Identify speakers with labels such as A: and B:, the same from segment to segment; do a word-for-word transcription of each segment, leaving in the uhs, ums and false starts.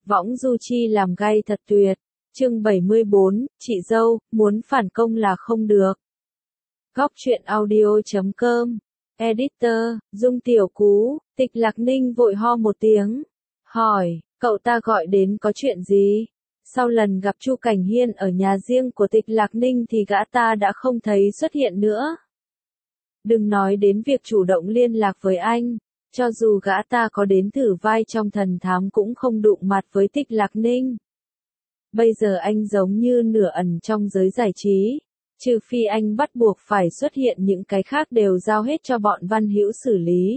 A: Võng du chi làm gay thật tuyệt. Chương bảy mươi bốn, chị dâu, muốn phản công là không được. Góc truyện audio chấm com. Editor, Dung Tiểu Cú. Tịch Lạc Ninh vội ho một tiếng. Hỏi, cậu ta gọi đến có chuyện gì? Sau lần gặp Chu Cảnh Hiên ở nhà riêng của Tịch Lạc Ninh thì gã ta đã không thấy xuất hiện nữa. Đừng nói đến việc chủ động liên lạc với anh. Cho dù gã ta có đến thử vai trong thần thám cũng không đụng mặt với Tịch Lạc Ninh. Bây giờ anh giống như nửa ẩn trong giới giải trí. Trừ phi anh bắt buộc phải xuất hiện, những cái khác đều giao hết cho bọn Văn Hữu xử lý.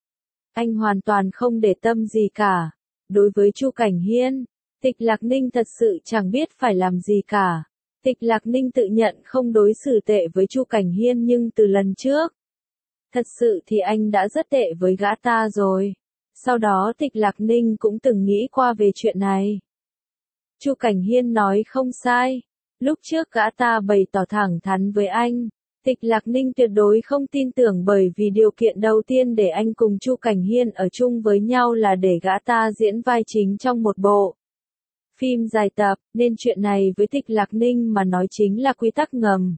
A: Anh hoàn toàn không để tâm gì cả. Đối với Chu Cảnh Hiên, Tịch Lạc Ninh thật sự chẳng biết phải làm gì cả. Tịch Lạc Ninh tự nhận không đối xử tệ với Chu Cảnh Hiên, nhưng từ lần trước, thật sự thì anh đã rất tệ với gã ta rồi. Sau đó Tịch Lạc Ninh cũng từng nghĩ qua về chuyện này. Chu Cảnh Hiên nói không sai. Lúc trước gã ta bày tỏ thẳng thắn với anh. Tịch Lạc Ninh tuyệt đối không tin tưởng, bởi vì điều kiện đầu tiên để anh cùng Chu Cảnh Hiên ở chung với nhau là để gã ta diễn vai chính trong một bộ phim dài tập, nên chuyện này với Tịch Lạc Ninh mà nói chính là quy tắc ngầm.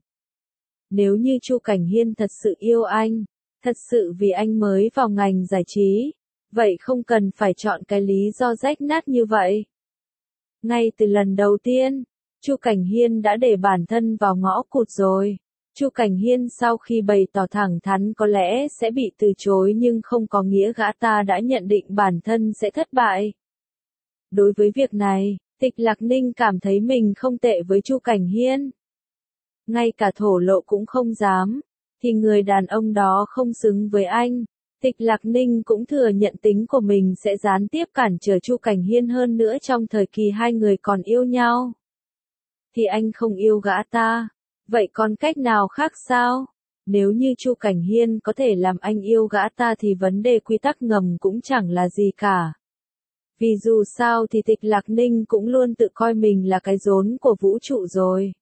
A: Nếu như Chu Cảnh Hiên thật sự yêu anh, thật sự vì anh mới vào ngành giải trí, vậy không cần phải chọn cái lý do rách nát như vậy. Ngay từ lần đầu tiên, Chu Cảnh Hiên đã để bản thân vào ngõ cụt rồi. Chu Cảnh Hiên sau khi bày tỏ thẳng thắn có lẽ sẽ bị từ chối, nhưng không có nghĩa gã ta đã nhận định bản thân sẽ thất bại. Đối với việc này, Tịch Lạc Ninh cảm thấy mình không tệ với Chu Cảnh Hiên. Ngay cả thổ lộ cũng không dám, thì người đàn ông đó không xứng với anh. Tịch Lạc Ninh cũng thừa nhận tính của mình sẽ gián tiếp cản trở Chu Cảnh Hiên, hơn nữa trong thời kỳ hai người còn yêu nhau. Thì anh không yêu gã ta, vậy còn cách nào khác sao? Nếu như Chu Cảnh Hiên có thể làm anh yêu gã ta thì vấn đề quy tắc ngầm cũng chẳng là gì cả. Vì dù sao thì Tịch Lạc Ninh cũng luôn tự coi mình là cái rốn của vũ trụ rồi.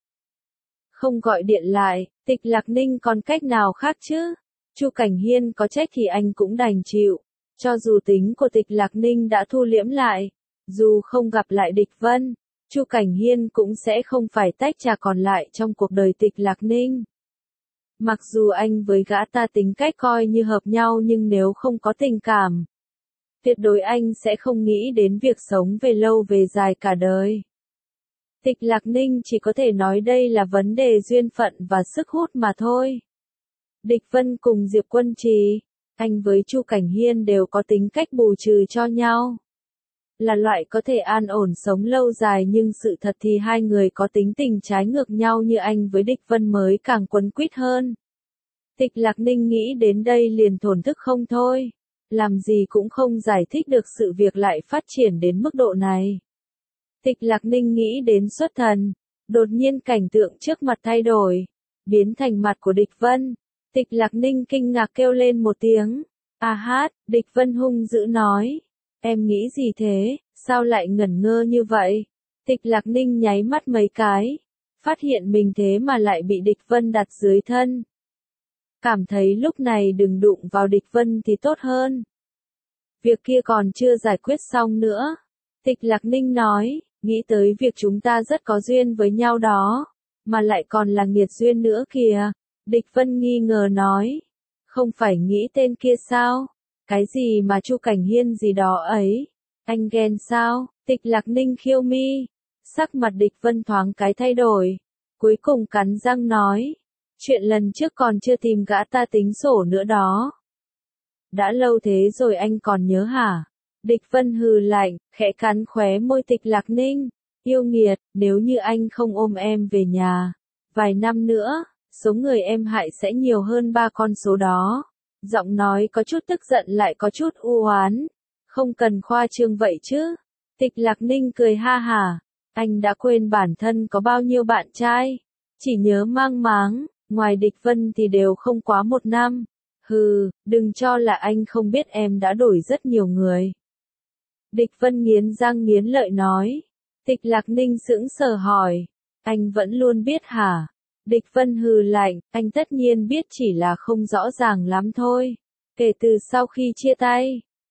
A: Không gọi điện lại, Tịch Lạc Ninh còn cách nào khác chứ? Chu Cảnh Hiên có trách thì anh cũng đành chịu. Cho dù tính của Tịch Lạc Ninh đã thu liễm lại, dù không gặp lại Địch Vân, Chu Cảnh Hiên cũng sẽ không phải tách trà còn lại trong cuộc đời Tịch Lạc Ninh. Mặc dù anh với gã ta tính cách coi như hợp nhau, nhưng nếu không có tình cảm, tuyệt đối anh sẽ không nghĩ đến việc sống về lâu về dài cả đời. Tịch Lạc Ninh chỉ có thể nói đây là vấn đề duyên phận và sức hút mà thôi. Địch Vân cùng Diệp Quân Trì, anh với Chu Cảnh Hiên đều có tính cách bù trừ cho nhau. Là loại có thể an ổn sống lâu dài, nhưng sự thật thì hai người có tính tình trái ngược nhau như anh với Địch Vân mới càng quấn quýt hơn. Tịch Lạc Ninh nghĩ đến đây liền thổn thức không thôi. Làm gì cũng không giải thích được sự việc lại phát triển đến mức độ này. Tịch Lạc Ninh nghĩ đến xuất thần. Đột nhiên cảnh tượng trước mặt thay đổi, biến thành mặt của Địch Vân. Tịch Lạc Ninh kinh ngạc kêu lên một tiếng. A hát, Địch Vân hung dữ nói. Em nghĩ gì thế, sao lại ngẩn ngơ như vậy? Tịch Lạc Ninh nháy mắt mấy cái, phát hiện mình thế mà lại bị Địch Vân đặt dưới thân. Cảm thấy lúc này đừng đụng vào Địch Vân thì tốt hơn. Việc kia còn chưa giải quyết xong nữa. Tịch Lạc Ninh nói, nghĩ tới việc chúng ta rất có duyên với nhau đó, mà lại còn là nghiệt duyên nữa kìa. Địch Vân nghi ngờ nói, không phải nghĩ tên kia sao? Cái gì mà Chu Cảnh Hiên gì đó ấy? Anh ghen sao? Tịch Lạc Ninh khiêu mi. Sắc mặt Địch Vân thoáng cái thay đổi. Cuối cùng cắn răng nói, chuyện lần trước còn chưa tìm gã ta tính sổ nữa đó. Đã lâu thế rồi anh còn nhớ hả? Địch Vân hừ lạnh, khẽ cắn khóe môi Tịch Lạc Ninh. Yêu nghiệt, nếu như anh không ôm em về nhà, vài năm nữa, số người em hại sẽ nhiều hơn ba con số đó. Giọng nói có chút tức giận lại có chút u oán. Không cần khoa trương vậy chứ. Tịch Lạc Ninh cười ha hả. Anh đã quên bản thân có bao nhiêu bạn trai. Chỉ nhớ mang máng, ngoài Địch Vân thì đều không quá một năm. Hừ, đừng cho là anh không biết em đã đổi rất nhiều người. Địch Vân nghiến răng nghiến lợi nói. Tịch Lạc Ninh sững sờ hỏi. Anh vẫn luôn biết hả? Địch Vân hừ lạnh, anh tất nhiên biết, chỉ là không rõ ràng lắm thôi. Kể từ sau khi chia tay,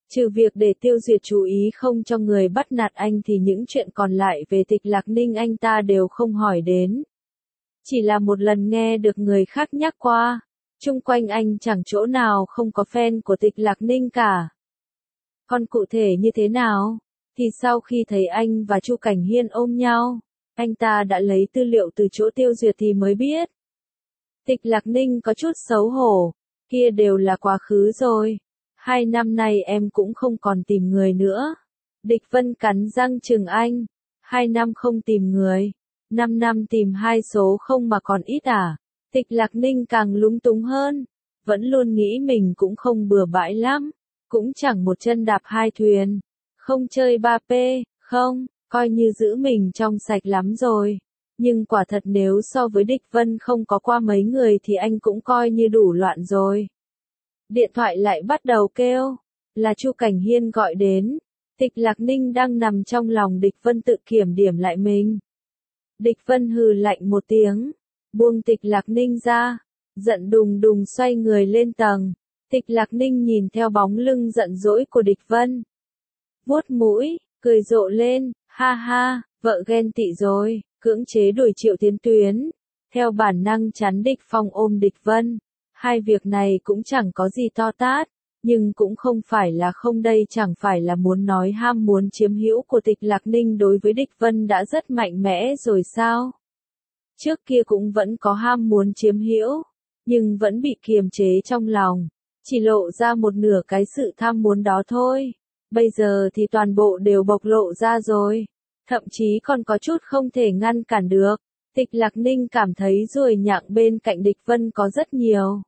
A: Trừ việc để Tiêu Duyệt chú ý không cho người bắt nạt anh thì những chuyện còn lại về Tịch Lạc Ninh anh ta đều không hỏi đến. Chỉ là một lần nghe được người khác nhắc qua, chung quanh anh chẳng chỗ nào không có fan của Tịch Lạc Ninh cả. Còn cụ thể như thế nào? Thì sau khi thấy anh và Chu Cảnh Hiên ôm nhau, anh ta đã lấy tư liệu từ chỗ Tiêu Duyệt thì mới biết. Tịch Lạc Ninh có chút xấu hổ, kia đều là quá khứ rồi. Hai năm nay em cũng không còn tìm người nữa. Địch Vân cắn răng chừng anh. Hai năm không tìm người. Năm năm tìm hai số không mà còn ít à. Tịch Lạc Ninh càng lúng túng hơn. Vẫn luôn nghĩ mình cũng không bừa bãi lắm. Cũng chẳng một chân đạp hai thuyền. Không chơi ba P, không, coi như giữ mình trong sạch lắm rồi. Nhưng quả thật nếu so với Địch Vân không có qua mấy người thì anh cũng coi như đủ loạn rồi. Điện thoại lại bắt đầu kêu, là Chu Cảnh Hiên gọi đến. Tịch Lạc Ninh đang nằm trong lòng Địch Vân tự kiểm điểm lại mình. Địch Vân hừ lạnh một tiếng, buông Tịch Lạc Ninh ra, giận đùng đùng xoay người lên tầng. Tịch Lạc Ninh nhìn theo bóng lưng giận dỗi của Địch Vân. Vuốt mũi, cười rộ lên, ha ha, vợ ghen tị rồi, cưỡng chế đuổi Triệu Tiến Tuyến. Theo bản năng chắn Địch Phong ôm Địch Vân. Hai việc này cũng chẳng có gì to tát, nhưng cũng không phải là không đây chẳng phải là muốn nói ham muốn chiếm hữu của Tịch Lạc Ninh đối với Địch Vân đã rất mạnh mẽ rồi sao? Trước kia cũng vẫn có ham muốn chiếm hữu, nhưng vẫn bị kiềm chế trong lòng, chỉ lộ ra một nửa cái sự tham muốn đó thôi. Bây giờ thì toàn bộ đều bộc lộ ra rồi, thậm chí còn có chút không thể ngăn cản được. Tịch Lạc Ninh cảm thấy ruồi nhặng bên cạnh Địch Vân có rất nhiều.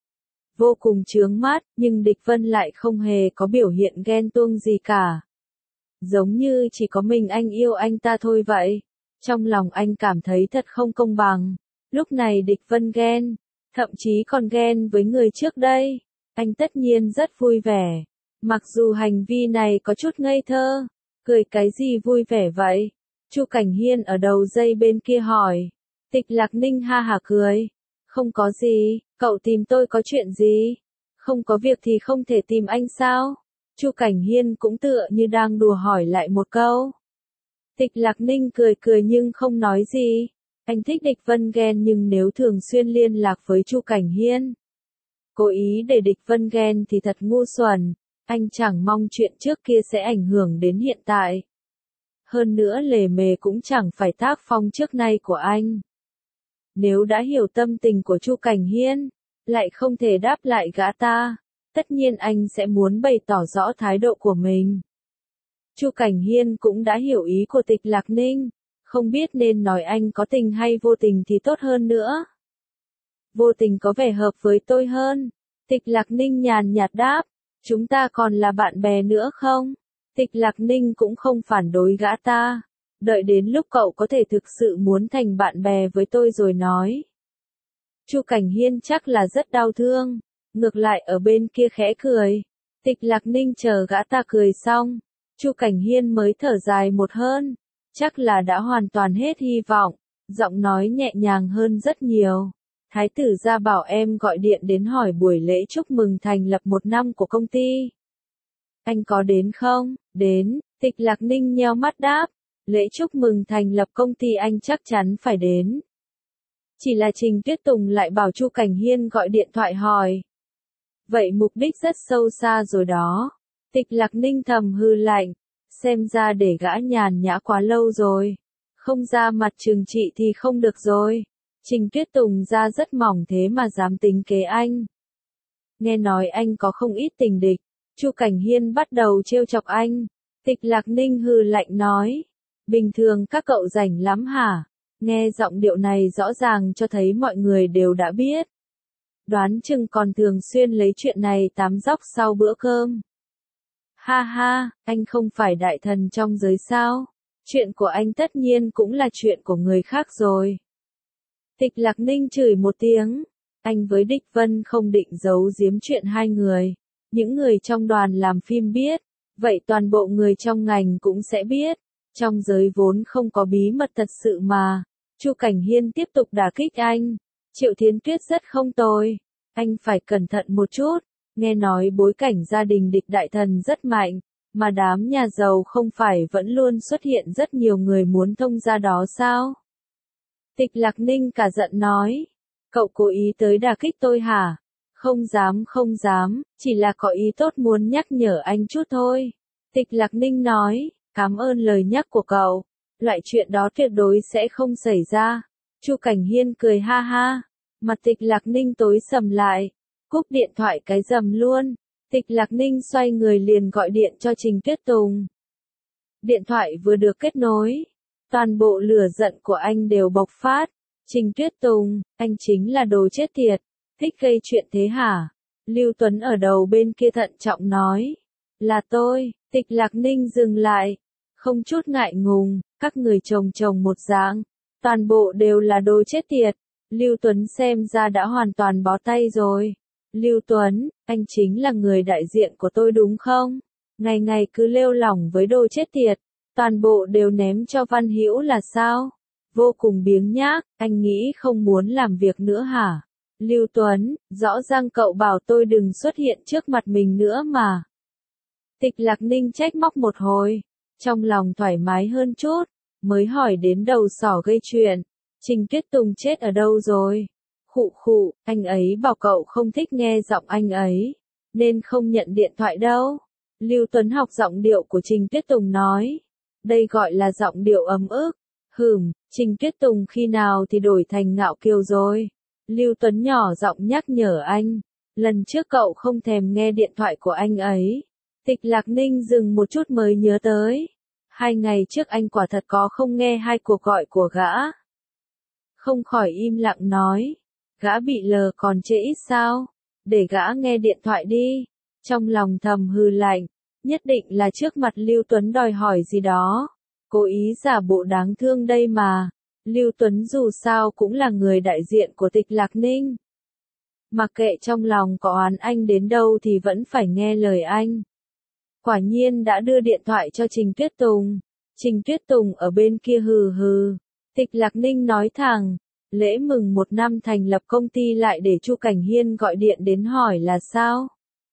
A: Vô cùng chướng mắt, nhưng Địch Vân lại không hề có biểu hiện ghen tuông gì cả. Giống như chỉ có mình anh yêu anh ta thôi vậy. Trong lòng anh cảm thấy thật không công bằng. Lúc này Địch Vân ghen, thậm chí còn ghen với người trước đây. Anh tất nhiên rất vui vẻ. Mặc dù hành vi này có chút ngây thơ. Cười cái gì vui vẻ vậy? Chu Cảnh Hiên ở đầu dây bên kia hỏi. Tịch Lạc Ninh ha hả cười. Không có gì, cậu tìm tôi có chuyện gì? Không có việc thì không thể tìm anh sao? Chu Cảnh Hiên cũng tựa như đang đùa hỏi lại một câu. Tịch Lạc Ninh cười cười nhưng không nói gì. Anh thích Địch Vân ghen nhưng nếu thường xuyên liên lạc với Chu Cảnh Hiên, cố ý để Địch Vân ghen thì thật ngu xuẩn. Anh chẳng mong chuyện trước kia sẽ ảnh hưởng đến hiện tại. Hơn nữa lề mề cũng chẳng phải tác phong trước nay của anh. Nếu đã hiểu tâm tình của Chu Cảnh Hiên, lại không thể đáp lại gã ta, tất nhiên anh sẽ muốn bày tỏ rõ thái độ của mình. Chu Cảnh Hiên cũng đã hiểu ý của Tịch Lạc Ninh, không biết nên nói anh có tình hay vô tình thì tốt hơn nữa. Vô tình có vẻ hợp với tôi hơn. Tịch Lạc Ninh nhàn nhạt đáp, chúng ta còn là bạn bè nữa không? Tịch Lạc Ninh cũng không phản đối gã ta. Đợi đến lúc cậu có thể thực sự muốn thành bạn bè với tôi rồi nói. Chu Cảnh Hiên chắc là rất đau thương, ngược lại ở bên kia khẽ cười. Tịch Lạc Ninh chờ gã ta cười xong, Chu Cảnh Hiên mới thở dài một hơn, chắc là đã hoàn toàn hết hy vọng, giọng nói nhẹ nhàng hơn rất nhiều. Thái tử gia bảo em gọi điện đến hỏi buổi lễ chúc mừng thành lập một năm của công ty. Anh có đến không? Đến, Tịch Lạc Ninh nheo mắt đáp. Lễ chúc mừng thành lập công ty anh chắc chắn phải đến. Chỉ là Trình Tuyết Tùng lại bảo Chu Cảnh Hiên gọi điện thoại hỏi. Vậy mục đích rất sâu xa rồi đó. Tịch Lạc Ninh thầm hư lạnh. Xem ra để gã nhàn nhã quá lâu rồi. Không ra mặt trừng trị thì không được rồi. Trình Tuyết Tùng da rất mỏng thế mà dám tính kế anh. Nghe nói anh có không ít tình địch. Chu Cảnh Hiên bắt đầu trêu chọc anh. Tịch Lạc Ninh hừ lạnh nói. Bình thường các cậu rảnh lắm hả? Nghe giọng điệu này rõ ràng cho thấy mọi người đều đã biết. Đoán chừng còn thường xuyên lấy chuyện này tám dóc sau bữa cơm. Ha ha, anh không phải đại thần trong giới sao? Chuyện của anh tất nhiên cũng là chuyện của người khác rồi. Tịch Lạc Ninh chửi một tiếng. Anh với Địch Vân không định giấu giếm chuyện hai người. Những người trong đoàn làm phim biết. Vậy toàn bộ người trong ngành cũng sẽ biết. Trong giới vốn không có bí mật thật sự mà. Chu Cảnh Hiên tiếp tục đả kích anh. Triệu Thiến Tuyết rất không tồi. Anh phải cẩn thận một chút. nghe nói bối cảnh gia đình địch đại thần rất mạnh, mà đám nhà giàu không phải vẫn luôn xuất hiện rất nhiều người muốn thông gia đó sao? Tịch Lạc Ninh cả giận nói, cậu cố ý tới đả kích tôi hả? Không dám không dám, chỉ là có ý tốt muốn nhắc nhở anh chút thôi. Tịch Lạc Ninh nói, cảm ơn lời nhắc của cậu, loại chuyện đó tuyệt đối sẽ không xảy ra. Chu Cảnh Hiên cười ha ha, mặt Tịch Lạc Ninh tối sầm lại, cúp điện thoại cái rầm luôn. Tịch Lạc Ninh xoay người liền gọi điện cho Trình Tuyết Tùng. Điện thoại vừa được kết nối, toàn bộ lửa giận của anh đều bộc phát. Trình Tuyết Tùng, anh chính là đồ chết tiệt, thích gây chuyện thế hả? Lưu Tuấn ở đầu bên kia thận trọng nói, là tôi. Tịch Lạc Ninh dừng lại, không chút ngại ngùng, các người chồng chồng một dạng, toàn bộ đều là đồ chết tiệt. Lưu Tuấn xem ra đã hoàn toàn bó tay rồi. Lưu Tuấn, anh chính là người đại diện của tôi đúng không? Ngày ngày cứ lêu lỏng với đồ chết tiệt, toàn bộ đều ném cho Văn Hữu là sao? Vô cùng biếng nhác, anh nghĩ không muốn làm việc nữa hả? Lưu Tuấn, rõ ràng cậu bảo tôi đừng xuất hiện trước mặt mình nữa mà. Tịch Lạc Ninh trách móc một hồi, trong lòng thoải mái hơn chút, mới hỏi đến đầu sỏ gây chuyện. Trình Tuyết Tùng chết ở đâu rồi? Khụ khụ, anh ấy bảo cậu không thích nghe giọng anh ấy, nên không nhận điện thoại đâu. Lưu Tuấn học giọng điệu của Trình Tuyết Tùng nói, đây gọi là giọng điệu ấm ức. Hừm, Trình Tuyết Tùng khi nào thì đổi thành ngạo kiều rồi. Lưu Tuấn nhỏ giọng nhắc nhở anh, lần trước cậu không thèm nghe điện thoại của anh ấy. Tịch Lạc Ninh dừng một chút mới nhớ tới, hai ngày trước anh quả thật có không nghe hai cuộc gọi của gã. Không khỏi im lặng nói, gã bị lờ còn trễ ít sao, để gã nghe điện thoại đi. Trong lòng thầm hừ lạnh, nhất định là trước mặt Lưu Tuấn đòi hỏi gì đó, cố ý giả bộ đáng thương đây mà. Lưu Tuấn dù sao cũng là người đại diện của Tịch Lạc Ninh. Mặc kệ trong lòng có oán anh đến đâu thì vẫn phải nghe lời anh. Quả nhiên đã đưa điện thoại cho Trình Tuyết Tùng. Trình Tuyết Tùng ở bên kia hừ hừ. Tịch Lạc Ninh nói thẳng, lễ mừng một năm thành lập công ty lại để Chu Cảnh Hiên gọi điện đến hỏi là sao?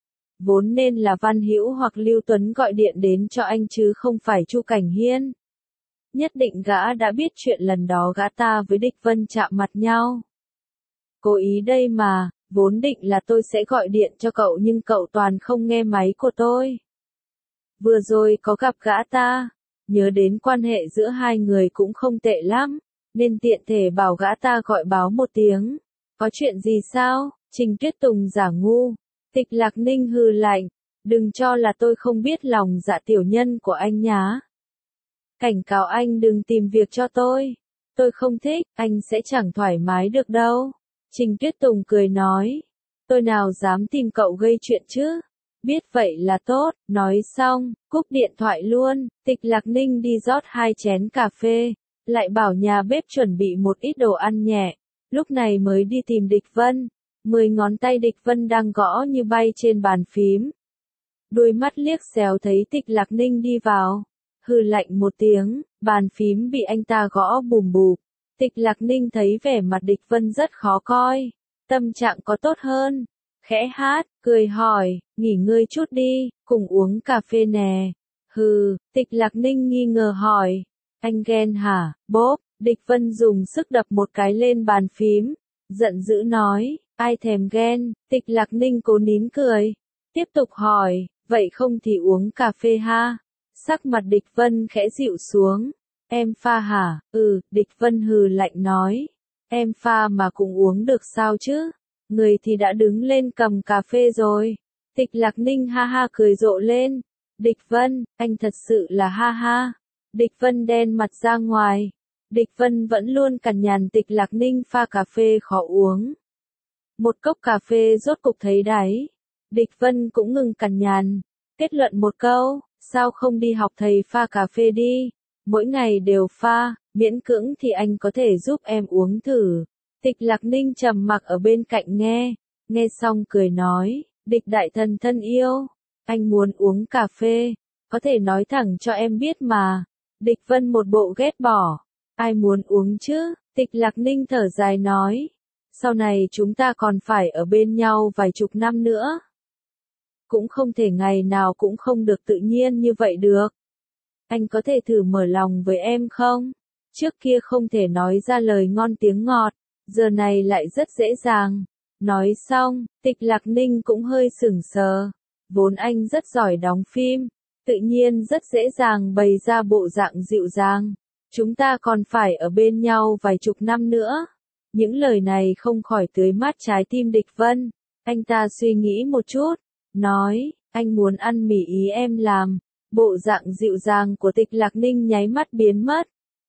A: Vốn nên là Văn Hữu hoặc Lưu Tuấn gọi điện đến cho anh chứ không phải Chu Cảnh Hiên. Nhất định gã đã biết chuyện lần đó gã ta với Địch Vân chạm mặt nhau. Cố ý đây mà, vốn định là tôi sẽ gọi điện cho cậu nhưng cậu toàn không nghe máy của tôi. Vừa rồi có gặp gã ta, nhớ đến quan hệ giữa hai người cũng không tệ lắm, nên tiện thể bảo gã ta gọi báo một tiếng. Có chuyện gì sao? Trình Tuyết Tùng giả ngu. Tịch Lạc Ninh hừ lạnh, đừng cho là tôi không biết lòng dạ tiểu nhân của anh nhá. Cảnh cáo anh đừng tìm việc cho tôi. Tôi không thích, anh sẽ chẳng thoải mái được đâu. Trình Tuyết Tùng cười nói, tôi nào dám tìm cậu gây chuyện chứ? Biết vậy là tốt, nói xong, cúp điện thoại luôn. Tịch Lạc Ninh đi rót hai chén cà phê, lại bảo nhà bếp chuẩn bị một ít đồ ăn nhẹ. Lúc này mới đi tìm Địch Vân. Mười ngón tay Địch Vân đang gõ như bay trên bàn phím. Đôi mắt liếc xéo thấy Tịch Lạc Ninh đi vào. Hừ lạnh một tiếng, bàn phím bị anh ta gõ bùm bụp. Tịch Lạc Ninh thấy vẻ mặt Địch Vân rất khó coi. Tâm trạng có tốt hơn. Khẽ hát, cười hỏi, nghỉ ngơi chút đi, cùng uống cà phê nè. Hừ, Tịch Lạc Ninh nghi ngờ hỏi, anh ghen hả? Bốp, Địch Vân dùng sức đập một cái lên bàn phím, giận dữ nói, ai thèm ghen. Tịch Lạc Ninh cố nín cười, tiếp tục hỏi, vậy không thì uống cà phê ha? Sắc mặt Địch Vân khẽ dịu xuống, em pha hả? Ừ, Địch Vân hừ lạnh nói, em pha mà cũng uống được sao chứ? Người thì đã đứng lên cầm cà phê rồi. Tịch Lạc Ninh ha ha cười rộ lên. Địch Vân, anh thật sự là ha ha. Địch Vân đen mặt ra ngoài. Địch Vân vẫn luôn cằn nhằn Tịch Lạc Ninh pha cà phê khó uống. Một cốc cà phê rốt cục thấy đáy. Địch Vân cũng ngừng cằn nhằn. Kết luận một câu, sao không đi học thầy pha cà phê đi. Mỗi ngày đều pha, miễn cưỡng thì anh có thể giúp em uống thử. Tịch Lạc Ninh trầm mặc ở bên cạnh nghe, nghe xong cười nói, Địch đại thần thân yêu, anh muốn uống cà phê, có thể nói thẳng cho em biết mà. Địch Vân một bộ ghét bỏ, ai muốn uống chứ? Tịch Lạc Ninh thở dài nói, sau này chúng ta còn phải ở bên nhau vài chục năm nữa. cũng không thể ngày nào cũng không được tự nhiên như vậy được. Anh có thể thử mở lòng với em không? Trước kia không thể nói ra lời ngon tiếng ngọt, giờ này lại rất dễ dàng. Nói xong, Tịch Lạc Ninh cũng hơi sững sờ. Vốn anh rất giỏi đóng phim, tự nhiên rất dễ dàng bày ra bộ dạng dịu dàng. Chúng ta còn phải ở bên nhau vài chục năm nữa. Những lời này không khỏi tưới mát trái tim Địch Vân. Anh ta suy nghĩ một chút, nói, anh muốn ăn mì ý em làm. Bộ dạng dịu dàng của Tịch Lạc Ninh nháy mắt biến mất.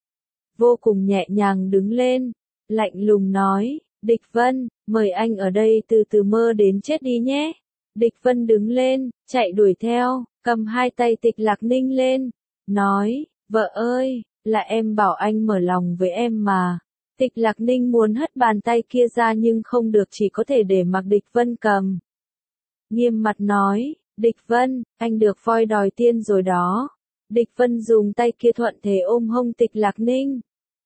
A: Vô cùng nhẹ nhàng đứng lên, lạnh lùng nói, Địch Vân, mời anh ở đây từ từ mơ đến chết đi nhé. Địch Vân đứng lên, chạy đuổi theo, cầm hai tay Tịch Lạc Ninh lên, nói, vợ ơi, là em bảo anh mở lòng với em mà. Tịch Lạc Ninh muốn hất bàn tay kia ra nhưng không được, chỉ có thể để mặc Địch Vân cầm. Nghiêm mặt nói, Địch Vân, anh được voi đòi tiên rồi đó. Địch Vân dùng tay kia thuận thế ôm hông Tịch Lạc Ninh.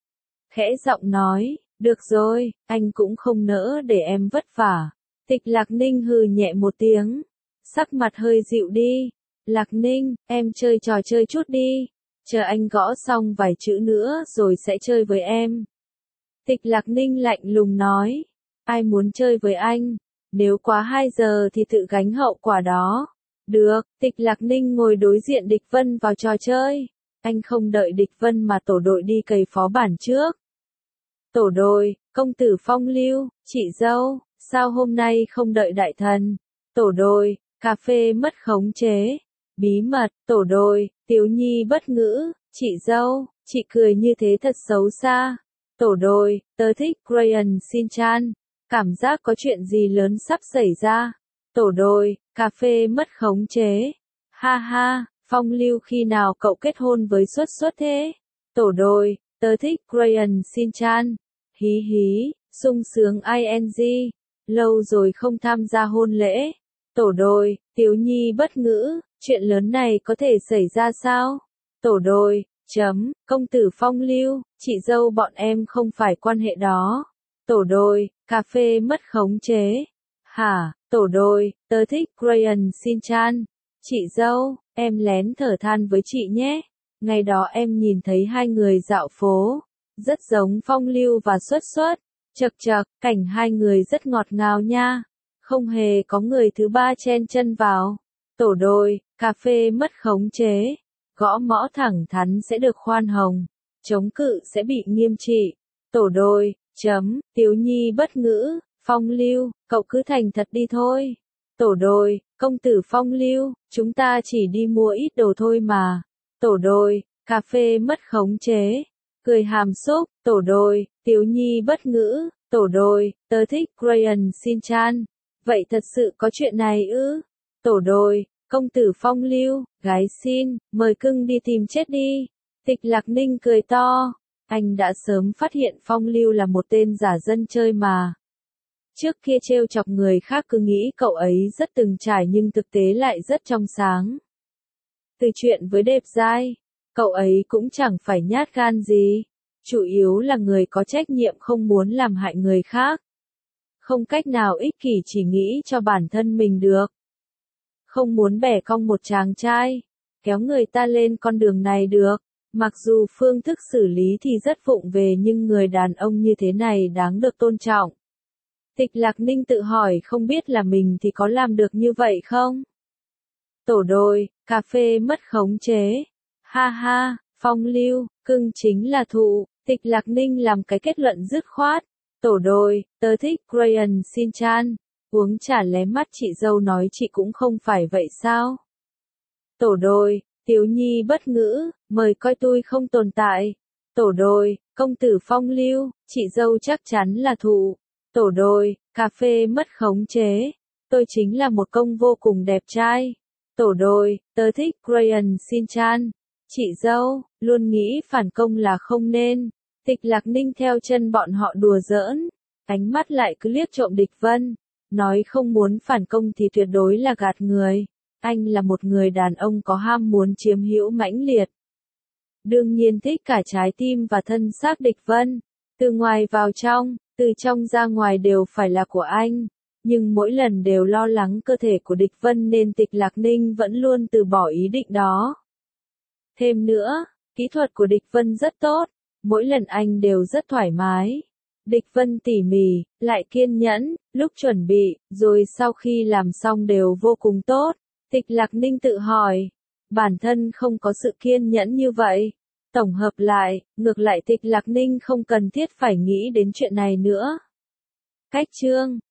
A: Khẽ giọng nói, được rồi, anh cũng không nỡ để em vất vả. Tịch Lạc Ninh hừ nhẹ một tiếng, sắc mặt hơi dịu đi. Lạc Ninh, em chơi trò chơi chút đi, chờ anh gõ xong vài chữ nữa rồi sẽ chơi với em. Tịch Lạc Ninh lạnh lùng nói, ai muốn chơi với anh, nếu quá hai giờ thì tự gánh hậu quả đó. Được, Tịch Lạc Ninh ngồi đối diện Địch Vân vào trò chơi. Anh không đợi Địch Vân mà tổ đội đi cày phó bản trước. Tổ đội, công tử Phong Lưu, chị dâu, sao hôm nay không đợi đại thần? Tổ đội, cà phê mất khống chế. Bí mật, tổ đội, Tiếu Nhi bất ngữ, chị dâu, chị cười như thế thật xấu xa. Tổ đội, tớ thích Crayon Shin-chan, cảm giác có chuyện gì lớn sắp xảy ra. Tổ đội, cà phê mất khống chế. Ha ha, Phong Lưu khi nào cậu kết hôn với Xuất Xuất thế? Tổ đội, tớ thích Crayon Shin-chan. Hí hí, sung sướng ing, lâu rồi không tham gia hôn lễ. Tổ đội, Tiếu Nhi bất ngữ, chuyện lớn này có thể xảy ra sao? Tổ đội, chấm, công tử Phong Lưu, chị dâu bọn em không phải quan hệ đó. Tổ đội, cà phê mất khống chế. Hả, tổ đội, tớ thích Crayon Shin-chan. Chị dâu, em lén thở than với chị nhé. Ngày đó em nhìn thấy hai người dạo phố, rất giống Phong Lưu và Xuất Xuất. Chậc chậc, cảnh hai người rất ngọt ngào nha. Không hề có người thứ ba chen chân vào. Tổ đội, cà phê mất khống chế. Gõ mõ thẳng thắn sẽ được khoan hồng. Chống cự sẽ bị nghiêm trị. Tổ đội, chấm, Tiếu Nhi bất ngữ, Phong Lưu, cậu cứ thành thật đi thôi. Tổ đội, công tử Phong Lưu, chúng ta chỉ đi mua ít đồ thôi mà. Tổ đội, cà phê mất khống chế. Cười hàm xúc, tổ đội, Tiếu Nhi bất ngữ, tổ đội, tớ thích Crayon Shin-chan. Vậy thật sự có chuyện này ư? Tổ đội, công tử Phong Lưu, gái xin, mời cưng đi tìm chết đi. Tịch Lạc Ninh cười to, anh đã sớm phát hiện Phong Lưu là một tên giả dân chơi mà. Trước kia trêu chọc người khác cứ nghĩ cậu ấy rất từng trải nhưng thực tế lại rất trong sáng. Từ chuyện với đẹp dai, cậu ấy cũng chẳng phải nhát gan gì. Chủ yếu là người có trách nhiệm không muốn làm hại người khác. Không cách nào ích kỷ chỉ nghĩ cho bản thân mình được. Không muốn bẻ cong một chàng trai, kéo người ta lên con đường này được. Mặc dù phương thức xử lý thì rất vụng về nhưng người đàn ông như thế này đáng được tôn trọng. Tịch Lạc Ninh tự hỏi không biết là mình thì có làm được như vậy không? Tổ đội, cà phê mất khống chế. Ha ha, Phong Lưu, cưng chính là thụ. Tịch Lạc Ninh làm cái kết luận dứt khoát. Tổ đội, tớ thích Crayon Shin-chan. Uống trà lé mắt chị dâu nói chị cũng không phải vậy sao? Tổ đội, Tiếu Nhi bất ngữ, mời coi tôi không tồn tại. Tổ đội, công tử Phong Lưu, chị dâu chắc chắn là thụ. Tổ đội, cà phê mất khống chế. Tôi chính là một công vô cùng đẹp trai. Tổ đội, tớ thích Crayon Shin-chan. Chị dâu, luôn nghĩ phản công là không nên. Tịch Lạc Ninh theo chân bọn họ đùa giỡn. Ánh mắt lại cứ liếc trộm Địch Vân. Nói không muốn phản công thì tuyệt đối là gạt người. Anh là một người đàn ông có ham muốn chiếm hữu mãnh liệt. Đương nhiên thích cả trái tim và thân xác Địch Vân. Từ ngoài vào trong, từ trong ra ngoài đều phải là của anh. Nhưng mỗi lần đều lo lắng cơ thể của địch vân nên Tịch Lạc Ninh vẫn luôn từ bỏ ý định đó. Thêm nữa, kỹ thuật của địch vân rất tốt, mỗi lần anh đều rất thoải mái. Địch vân tỉ mỉ, lại kiên nhẫn, lúc chuẩn bị, rồi sau khi làm xong đều vô cùng tốt. Tịch Lạc Ninh tự hỏi, bản thân không có sự kiên nhẫn như vậy. Tổng hợp lại, ngược lại Tịch Lạc Ninh không cần thiết phải nghĩ đến chuyện này nữa. Cách chương